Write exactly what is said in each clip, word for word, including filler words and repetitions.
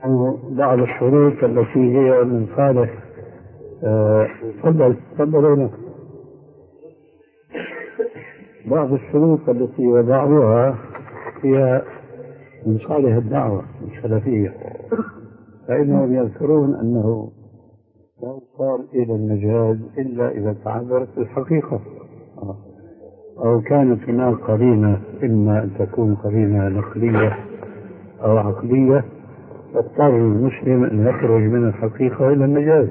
بعض الشروط التي هي من صالح تفضل تفضل هنا بعض الشروط التي وضعوها هي من صالح الدعوة السلفية، فإنهم يذكرون أنه لا يصار إلى المجاز إلا إذا تعذرت الحقيقة أو كانت هناك قرينة، إما أن تكون قرينة نقلية أو عقلية تضطر المسلم أن يخرج من الحقيقة إلى المجاز.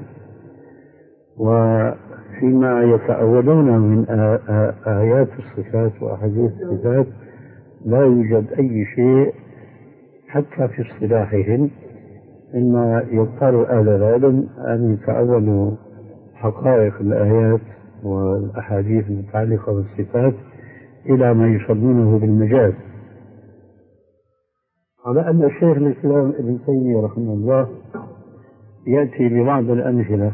وفيما يتأولون من آيات الصفات وأحاديث الصفات لا يوجد أي شيء حتى في اصطلاحهم، إما يضطر أهل العلم أن يتأولوا حقائق الآيات والأحاديث المتعلقة بالصفات إلى ما يسمونه بالمجاز، على أن الشيخ الإسلام ابن تيمية رحمه الله يأتي ببعض الأمثلة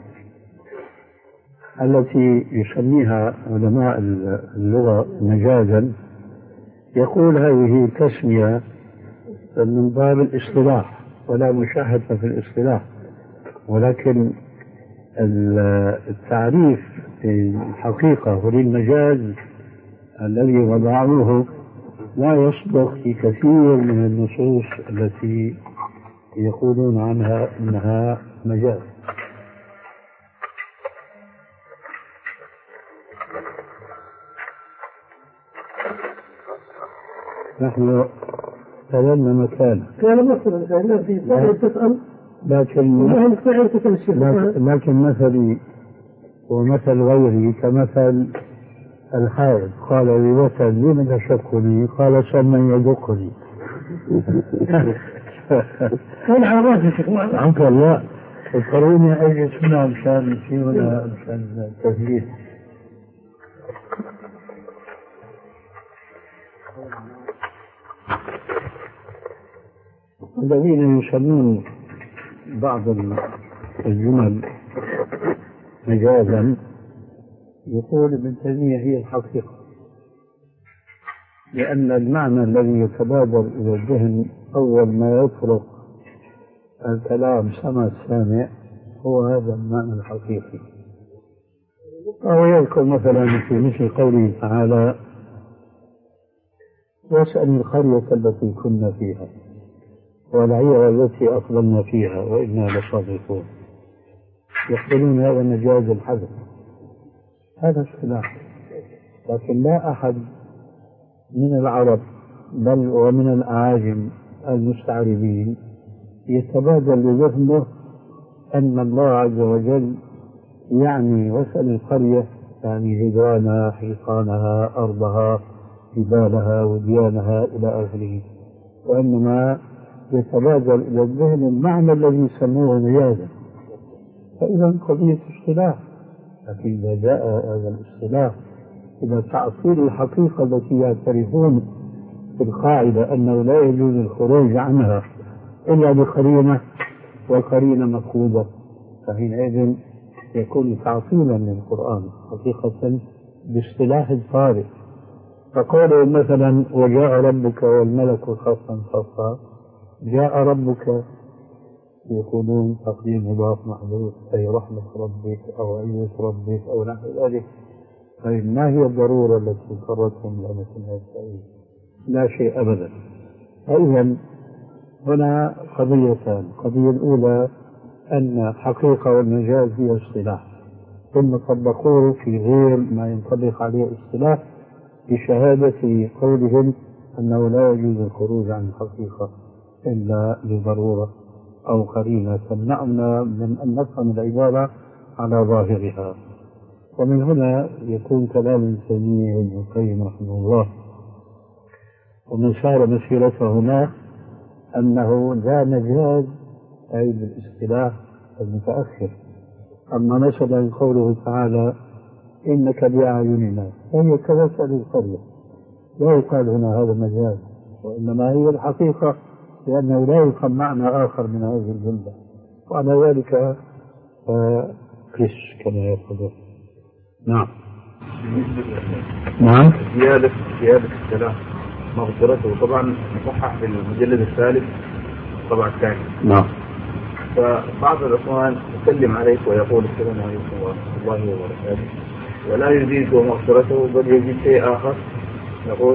التي يسميها علماء اللغة مجازا، يقول هذه تسمية من باب الاصطلاح ولا مشاهدة في الاصطلاح، ولكن التعريف الحقيقة وللمجاز الذي وضعوه لا يصدق في كثير من النصوص التي يقولون عنها إنها مجاز. نحن تولنا مكان كان مثلا في سائل تسأل لكن لكن مثلي ومثل غيري كمثل الحائض، قال لي وثن لمن تشكني؟ قال سمن يدقني. كان عرافي شيخ عنك الله اضطروني اجلس هنا مشان في هنا مشان التسجيل. الذين يسمون بعض الجمل مجازا يقول ابن تيمية هي الحقيقة، لأن المعنى الذي يتبادر إلى الذهن أول ما يطرق الكلام سمع السامع هو هذا المعنى الحقيقي. أو يذكر مثلا في مثل قوله تعالى واسأل القرية التي كنا فيها والعير التي أقبلنا فيها وإنا لصادقون، يقولون هذا مجاز الحذف، هذا اصطلاح، لكن لا أحد من العرب بل ومن الأعاجم المستعربين يتبادل لذهنه أن الله عز وجل يعني واسأل القرية يعني جدرانها حيطانها أرضها جبالها وديانها إلى آخره، وإنما يتبادل إلى الذهن المعنى الذي يسموه مجازا. فإذا قضية اصطلاح، لكن إذا جاء هذا الاصطلاح إلى تعطيل الحقيقة التي يعترفون بالقاعدة أنه لا يجوز الخروج عنها إلا بقرينة والقرينة مفقودة، فحينئذ يكون تعطيلا للقرآن حقيقة باصطلاح طارئ. فقالوا مثلا وجاء ربك والملك صفا صفا، جاء ربك يقولون تقديم مضاف محذوف أي رحمة ربك أو عزة ربك أو نحو ذلك. طيب ما هي الضرورة التي اضطرتهم إلى مثل هذا التأويل؟ لا شيء أبدا. إذن هنا قضيتان، القضية الأولى أن الحقيقة والمجاز هي اصطلاح، ثم طبقوه في غير ما ينطبق عليه اصطلاح بشهادة قولهم أنه لا يجوز الخروج عن الحقيقة إلا لضرورة أو قرينة تمنعنا من أن نفهم العبارة على ظاهرها. ومن هنا يكون كلام ابن تيمية وابن القيم رحمه الله ومن سار مسيرته هنا أنه لا مجاز أي بالاصطلاح المتأخر. أما مثلا قوله تعالى إنك بأعيننا فهي كمثل القرية، لا يقال هنا هذا مجاز، وإنما هي الحقيقة، لأنه لا يفهم معنى آخر من هذه الجملة، وعلى ذلك قس كما يقولون. نعم نعم زيادة زيادة الكلام مغفرته طبعا مصحح في المجلد الثالث الطبعة الثانية. نعم. فبعض الإخوان يسلم عليك ويقول السلام عليكم ورحمة الله وبركاته، ولا يزيد مغفرته بل يزيد شيء آخر، يقول